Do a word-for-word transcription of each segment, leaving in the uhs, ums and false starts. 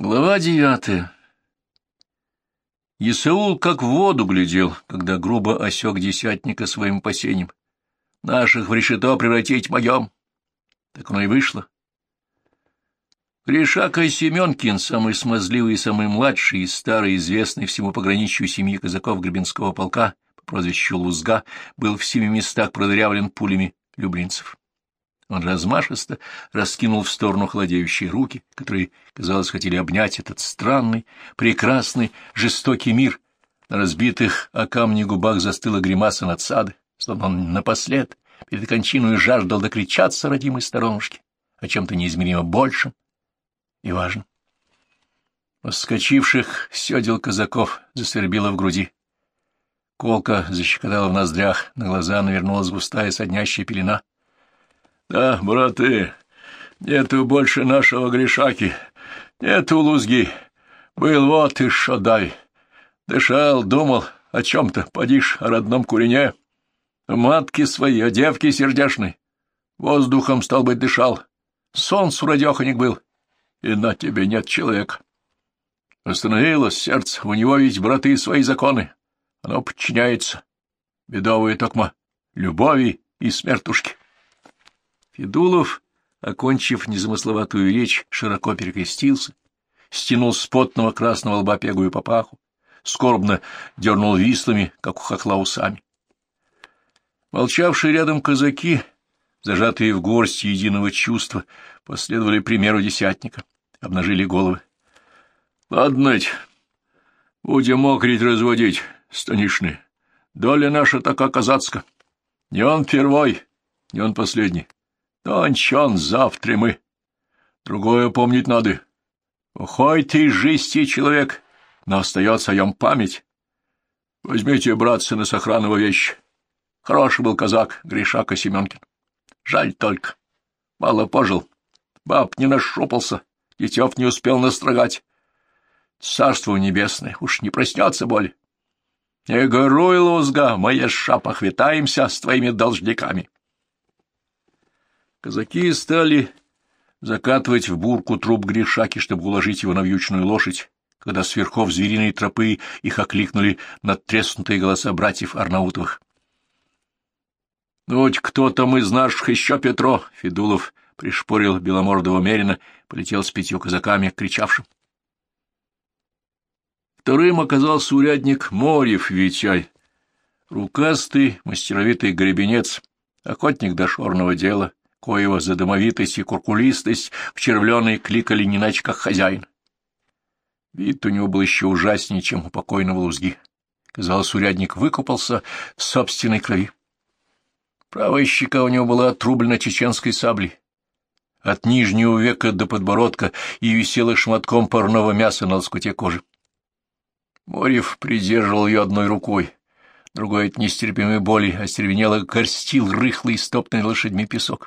Глава девятая. Исаул как в воду глядел, когда грубо осек десятника своим опасением. Наших в решето превратить могем. Так оно и вышло. Гришака Семенкин, самый смазливый и самый младший из старой, известной всему пограничью семьи казаков Гребенского полка по прозвищу Лузга, был в семи местах продырявлен пулями люблинцев. Он размашисто раскинул в сторону холодеющие руки, которые, казалось, хотели обнять этот странный, прекрасный, жестокий мир. На разбитых о камни губах застыла гримаса надсады, словно он напослед, перед кончиной жаждал докричаться родимой сторонушки о чем-то неизмеримо большем и важном. Вскочивших сёдел казаков засвербило в груди. Колка защекотала в ноздрях, на глаза навернулась густая соднящая пелена. Да, браты, нету больше нашего Гришаки, нету Лузги. Был вот и шодай. Дышал, думал о чем-то, подишь, о родном курине, о матке своей, о девке сердешной. Воздухом, стал быть, дышал, солнцу радеханик был, и на тебе нет человека. Остановилось сердце, у него ведь, браты, свои законы, оно подчиняется. Бедовые токма любови и смертушки. Федулов, окончив незамысловатую речь, широко перекрестился, стянул с потного красного лба пегую папаху, скорбно дернул вислами, как у хохла усами. Молчавшие рядом казаки, зажатые в горсть единого чувства, последовали примеру десятника, обнажили головы. — Ладно, будем мокрить разводить, станишные. Доля наша така казацка. Не он первой, не он последний. Но анчон завтра мы. Другое помнить надо. Уходь ты из жизни, человек, но остается о нем память. Возьмите, братцы, на сохранного вещи. Хороший был казак Гришака Семенкин. Жаль только. Мало пожил. Баб не нашупался, детев не успел настрогать. Царство небесное, уж не проснется боль. Не горуй, Лузга, мы еша похвитаемся с твоими должниками. Казаки стали закатывать в бурку труп Гришаки, чтобы уложить его на вьючную лошадь, когда с верхов звериной тропы их окликнули надтреснутые голоса братьев Арнаутовых. — Ну, хоть кто там из наших еще, Петро? — Федулов пришпорил беломордого мерина, полетел с пятью казаками, кричавшим. Вторым оказался урядник Морев Витяй, рукастый, мастеровитый гребенец, охотник до шорного дела, коего за домовитость и куркулистость в червленой кликали не иначе, как хозяин. Вид у него был еще ужаснее, чем у покойного Лузги. Казалось, урядник выкупался в собственной крови. Правая щека у него была отрублена чеченской саблей. От нижнего века до подбородка и висела шматком парного мяса на лоскуте кожи. Морев придерживал ее одной рукой, другой от нестерпимой боли остервенело горстил рыхлый стоптанный лошадьми песок.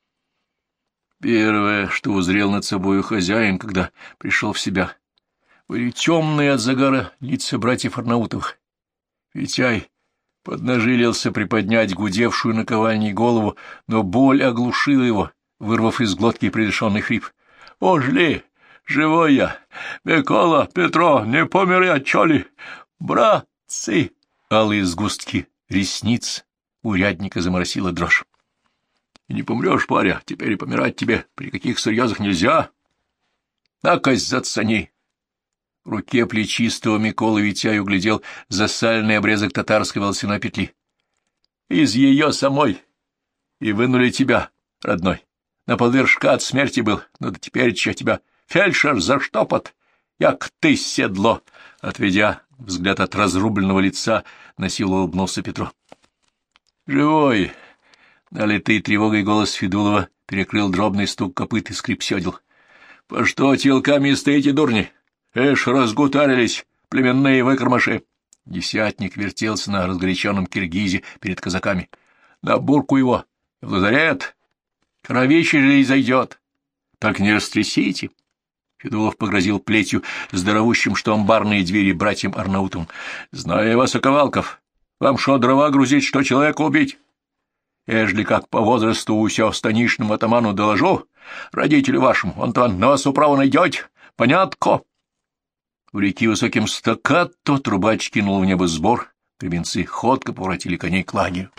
Первое, что узрел над собою хозяин, когда пришел в себя, были темные от загара лица братьев Арнаутовых. Витяй поднажилился приподнять гудевшую наковальней голову, но боль оглушила его, вырвав из глотки придушенный хрип. — Ожли! Живой я! Микола, Петро, не помер я, чё ли? Братцы! Алые сгустки ресниц урядника заморосила дрожь. — И не помрешь, паря, теперь и помирать тебе при каких серьезах нельзя. Накость зацени! В руке плечистого Миколы Витяй углядел засаленный обрезок татарской волосяной петли. — Из ее самой! И вынули тебя, родной. На полвершка от смерти был, но да теперь че тебя... Фельдшер заштопот, як ты седло, отведя взгляд от разрубленного лица, насилу улыбнулся Петро. Живой! Налитый тревогой голос Федулова перекрыл дробный стук копыт и скрип сёдел. — По что телками стоите, дурни? Эш, разгутарились, племенные выкормыши! Десятник вертелся на разгоряченном киргизе перед казаками. — На бурку его! В лазарет! Кровище же и зайдет! Только не растрясите! Федулов погрозил плетью здоровущим, что амбарные двери братьям Арнаутовым. — Знаю я вас, оковалков, вам шо дрова грузить, что человека убить? Ежели как по возрасту усё станичному атаману доложу, родителю вашему, он-то вас управу найдете, Понятко? У реки высоким стаккато трубач кинул в небо сбор, гребенцы ходко поворотили коней к лагерю.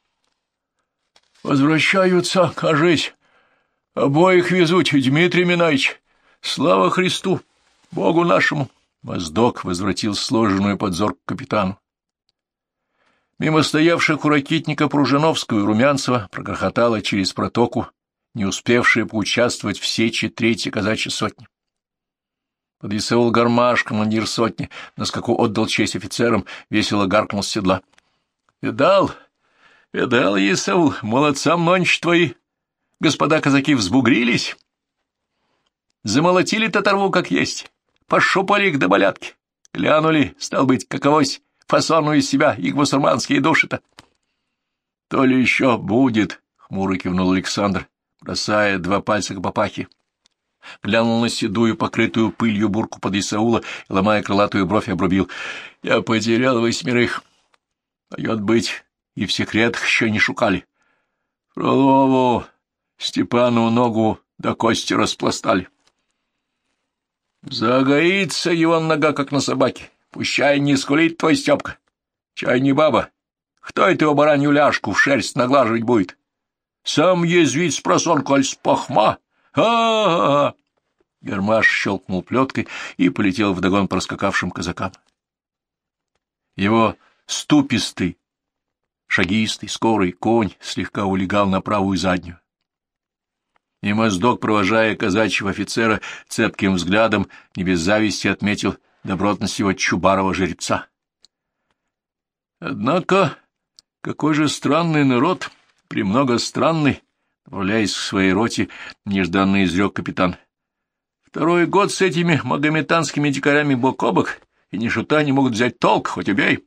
Возвращаются, кажись. Обоих везут, Дмитрий Минаич. Слава Христу, Богу нашему. Моздок возвратил сложенную подзор к капитану. Мимо стоявших у ракитника Пружиновского и Румянцева прогрохотала через протоку, не успевшая поучаствовать в сече третья казачья сотня. Подъясаул Гармаш, командир сотни, на скаку отдал честь офицерам, весело гаркнул с седла. — Видал, видал, Исаул, молодцам нонче твои, господа казаки, взбугрились. Замолотили татарву как есть, пошопали их до болятки, глянули, стал быть, каковось фасону из себя их басурманские души-то. — То ли еще будет, — хмуро кивнул Александр, бросая два пальца к папахе. Глянул на седую, покрытую пылью бурку под Исаула и, ломая крылатую бровь, обрубил. — Я потерял восьмерых. Может быть, и в секретах еще не шукали. Фролову, Степану ногу до кости распластали. Загоится его нога, как на собаке. Пущай не скулит твой Степка. Чай не баба. Кто это его баранью ляжку в шерсть наглаживать будет? Сам язвить с просонку, аль с пахма. А-а-а! Гармаш щелкнул плеткой и полетел вдогон проскакавшим казакам. Его ступистый, шагистый, скорый конь слегка улегал на правую заднюю. И Моздок, провожая казачьего офицера цепким взглядом, не без зависти отметил добротность его чубарого жеребца. Однако, какой же странный народ, премного странный, направляясь к своей роте, нежданно изрек капитан. Второй год с этими магометанскими дикарями бок о бок, и ни шута не могут взять толк, хоть убей.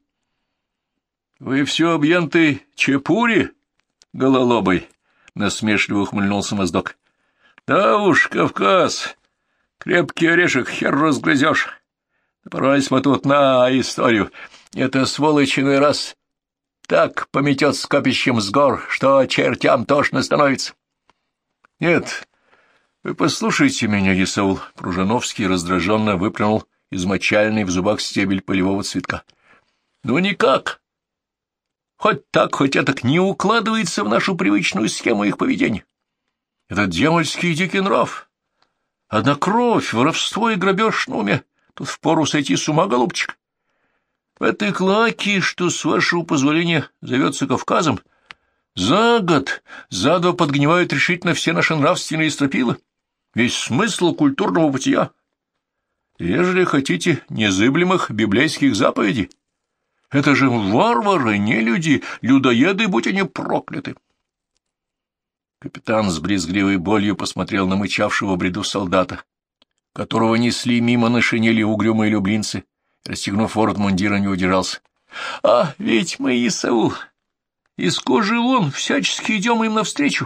— Вы все объенты чепури, гололобой? — насмешливо ухмыльнулся Моздок. — Да уж, Кавказ, крепкий орешек, хер разгрызешь. Напоролись мы тут на историю. Это сволочь иной раз так пометет скопищем с гор, что чертям тошно становится. — Нет, вы послушайте меня, Исаул. Пружановский раздраженно выплюнул измочальный в зубах стебель полевого цветка. — Ну никак. Хоть так, хоть этак не укладывается в нашу привычную схему их поведения. Это дьявольский дикий нрав. Одна кровь, воровство и грабеж на уме. Тут впору сойти с ума, голубчик. В этой клаке, что, с вашего позволения, зовется Кавказом, за год, за два подгнивают решительно все наши нравственные стропилы, весь смысл культурного бытия. Ежели хотите незыблемых библейских заповедей, это же варвары, не люди, людоеды, будь они прокляты. Капитан с брезгливой болью посмотрел на мычавшего в бреду солдата, которого несли мимо на шинели угрюмые люблинцы, расстегнув ворот мундира, не удержался. — А ведь мы, Исаул, из кожи вон всячески идем им навстречу.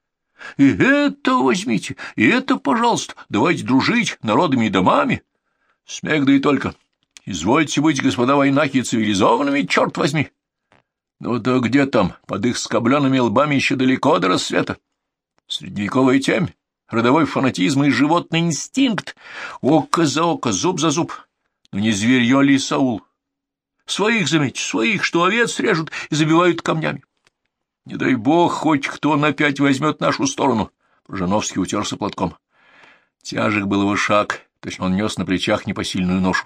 И это возьмите, и это, пожалуйста, давайте дружить народами и домами. Смех да и только. Извольте быть, господа войнахи, цивилизованными, черт возьми. Ну да где там, под их скобленными лбами еще далеко до рассвета. Средневековая темь, родовой фанатизм и животный инстинкт, око за око, зуб за зуб. Ну не зверье ли, Саул? Своих, заметь, своих, что овец режут и забивают камнями. Не дай бог, хоть кто опять возьмет нашу сторону. Пружановский утерся платком. Тяжек был его шаг, точно он нес на плечах непосильную ношу.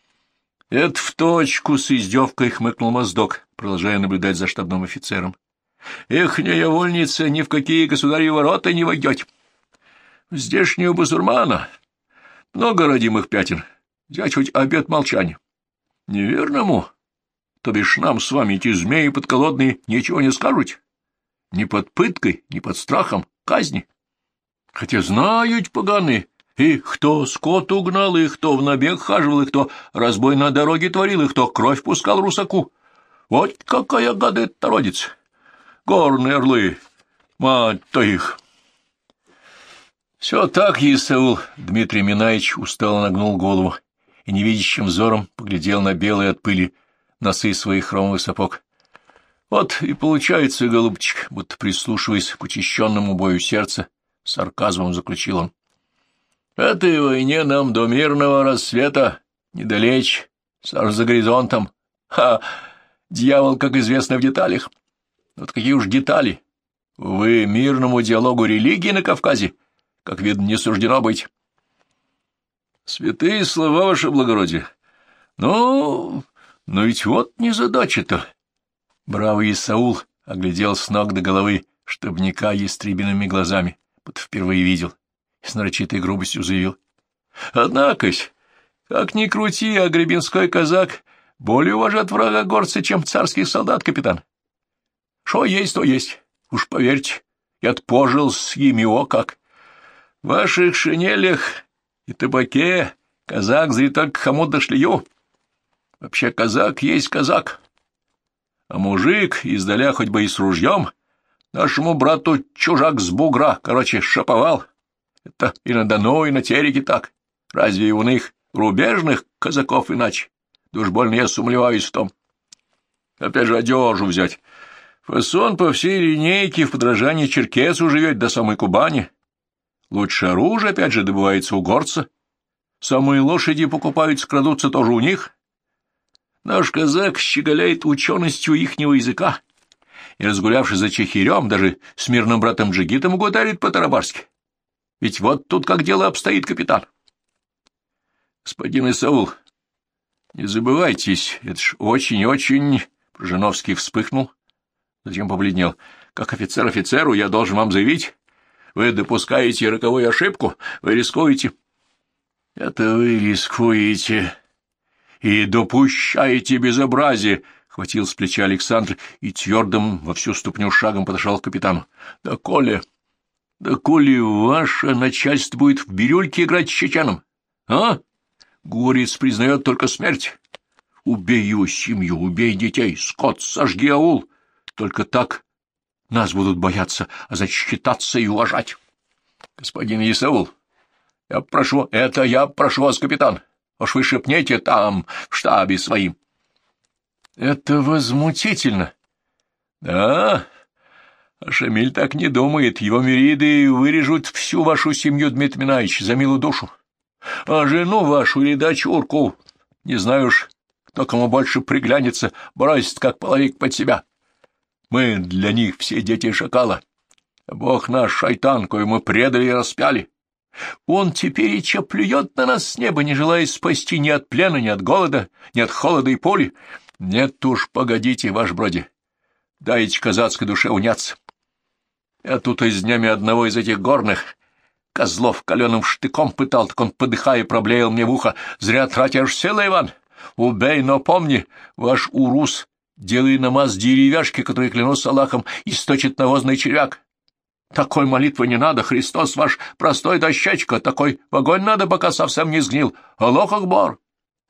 — Это в точку, — с издевкой хмыкнул Моздок, продолжая наблюдать за штабным офицером. — Эхняя вольница ни в какие государевы ворота не войдете. Здешнего бусурмана много родимых пятен, взять хоть обет молчания. Неверному, то бишь нам с вами эти змеи подколодные ничего не скажут, ни под пыткой, ни под страхом казни. Хотя знают поганые, и кто скот угнал, и кто в набег хаживал, и кто разбой на дороге творил, и кто кровь пускал русаку. Вот какая гадость народец! Горные орлы, мать-то их! Все так, Исаул. Дмитрий Минаич устало нагнул голову и невидящим взором поглядел на белые от пыли носы своих хромовых сапог. Вот и получается, голубчик, будто прислушиваясь к учащенному бою сердца, с сарказмом заключил он. Этой войне нам до мирного рассвета недалечь, аж за горизонтом. Ха! Дьявол, как известно, в деталях. Вот какие уж детали. Вы мирному диалогу религии на Кавказе, как видно, не суждено быть. Святые слова, ваше благородие. Ну, но ведь вот незадача-то. Бравый Исаул оглядел с ног до головы штабника ястребиными глазами, будто впервые видел, и с нарочитой грубостью заявил. Однако-с, как ни крути, а гребенской казак более уважат врага горца, чем царский солдат, капитан. Шо есть, то есть. Уж поверьте, я пожил с ими, о как. В ваших шинелях и табаке казак зри только хомут да шлею. Вообще казак есть казак. А мужик, издаля хоть бы и с ружьем, нашему брату чужак с бугра, короче, шаповал. Это и на Дону, и на Тереке так. Разве у них рубежных казаков иначе? Да уж больно я сомневаюсь в том. Опять же одежу взять. Фасон по всей линейке в подражании черкесу живет до самой Кубани. Лучше оружие, опять же, добывается у горца. Самые лошади покупаются, крадутся тоже у них. Наш казак щеголяет ученостью ихнего языка, и, разгулявшись за чехирем, даже с мирным братом Джигитом угударит по-тарабарски. Ведь вот тут как дело обстоит, капитан. Господин Исаул, не забывайтесь, это ж очень-очень... Пржановский вспыхнул, затем побледнел. Как офицер офицеру я должен вам заявить, вы допускаете роковую ошибку, вы рискуете. Это вы рискуете и допущаете безобразие, хватил с плеча Александр и твердым во всю ступню шагом подошел к капитану. Да коли, да коли ваше начальство будет в бирюльке играть с чеченом, а? Горец признает только смерть. Убей его семью, убей детей, скот, сожги аул. Только так нас будут бояться, а значит считаться и уважать. Господин Исаул, я прошу, это я прошу вас, капитан, уж вы шепнете там, в штабе своим. Это возмутительно. Да, а Шамиль так не думает, его мириды вырежут всю вашу семью, Дмитрий Минаевич, за милую душу. А жену вашу или дочурку, не знаю уж, кто кому больше приглянется, бросит как половик под себя. Мы для них все дети шакала. Бог наш шайтан, кою мы предали и распяли. Он теперь и че плюет на нас с неба, не желая спасти ни от плена, ни от голода, ни от холода и пули. Нет уж, погодите, ваш броди, дайте казацкой душе уняться. Я тут из днями одного из этих горных козлов каленым штыком пытал, так он, подыхая, проблеял мне в ухо: зря тратишь силы, Иван. Убей, но помни, ваш урус, делай намаз деревяшки, которые, клянусь Аллахом, источит навозный червяк. Такой молитвы не надо, Христос ваш простой дощечка, такой в огонь надо, пока совсем не сгнил. Аллах Акбар!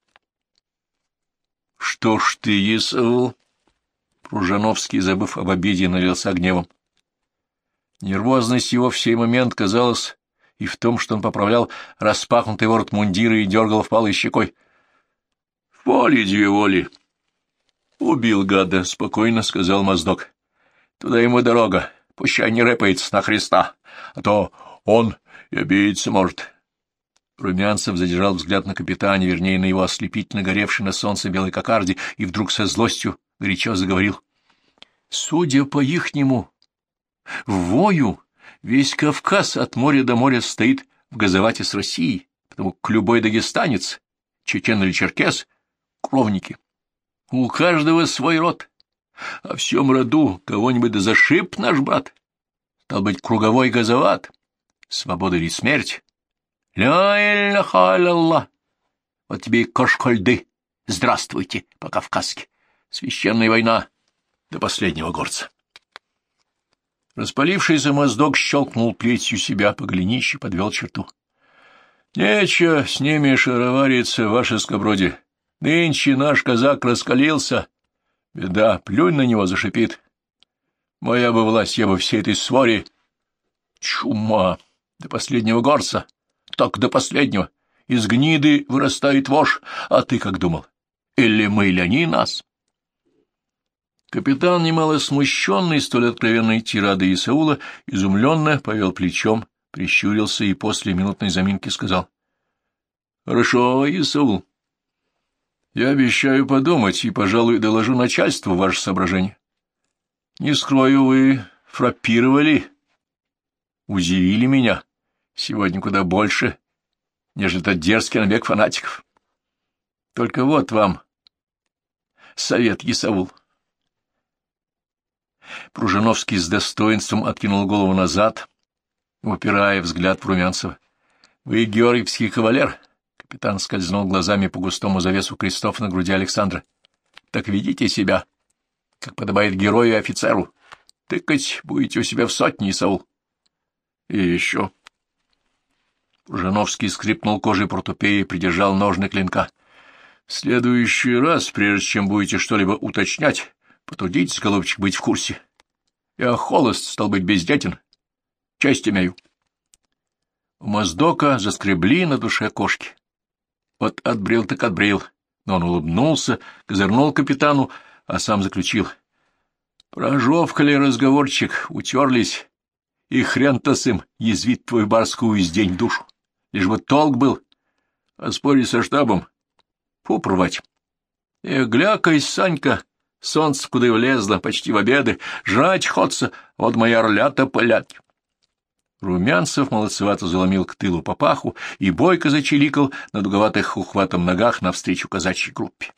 Что ж ты, Исаул? Пружановский, забыв об обиде, налился гневом. Нервозность его в сей момент казалась и в том, что он поправлял распахнутый ворот мундира и дергал впалой щекой. — Воли две воли. — Убил гада, — спокойно сказал Моздок. — Туда ему дорога, пущай не рэпается на Христа, а то он и обидеться может. Румянцев задержал взгляд на капитане, вернее, на его ослепительно горевшей на солнце белой кокарде, и вдруг со злостью горячо заговорил. — Судя по ихнему вою, весь Кавказ от моря до моря стоит в газовате с Россией, потому как любой дагестанец, чечен или черкес — кровники. У каждого свой род, а в всем роду кого-нибудь да зашиб наш брат. Стал быть, круговой газоват, свобода или смерть. Ля-илля-ха-ля-ла. Вот тебе и кошкольды. Здравствуйте, по-кавказски. Священная война до последнего горца. Распалившийся Моздок щелкнул плетью себя по голенище, подвел черту. Нечего с ними шаровариться, ваше скоброди. Нынче наш казак раскалился. Беда, плюнь на него, зашипит. Моя бы власть, я бы всей этой своре... Чума! До последнего горца. Так до последнего. Из гниды вырастает вошь. А ты как думал? Или мы, или они нас? Капитан, немало смущенный столь откровенной тирадой Исаула, изумленно повел плечом, прищурился и после минутной заминки сказал. — Хорошо, Исаул. Я обещаю подумать и, пожалуй, доложу начальству ваше соображение. Не скрою, вы фраппировали, удивили меня сегодня куда больше, нежели тот дерзкий набег фанатиков. Только вот вам совет, Исаул. Пружиновский с достоинством откинул голову назад, упирая взгляд в Румянцева. — Вы георгиевский кавалер? — капитан скользнул глазами по густому завесу крестов на груди Александра. — Так ведите себя, как подобает герою и офицеру. Тыкать будете у себя в сотне, Исаул. — И еще. Пружиновский скрипнул кожей портупеи и придержал ножны клинка. — В следующий раз, прежде чем будете что-либо уточнять, потрудитесь, голубчик, быть в курсе. Я холост, стал быть, бездетен. Честь имею. У Моздока заскребли на душе кошки. Вот отбрил так отбрил, но он улыбнулся, козырнул капитану, а сам заключил. Прожевка ли разговорчик, утерлись, и хрен-то с им язвит твою барскую издень душу. Лишь бы толк был, а спори со штабом, фу, порвать. Эх, глякай, Санька, солнце куда и влезло, почти в обеды, жрать ходца, вот мои орлята пылят. Румянцев молодцевато заломил к тылу папаху и бойко зачиликал на дуговатых ухватом ногах навстречу казачьей группе.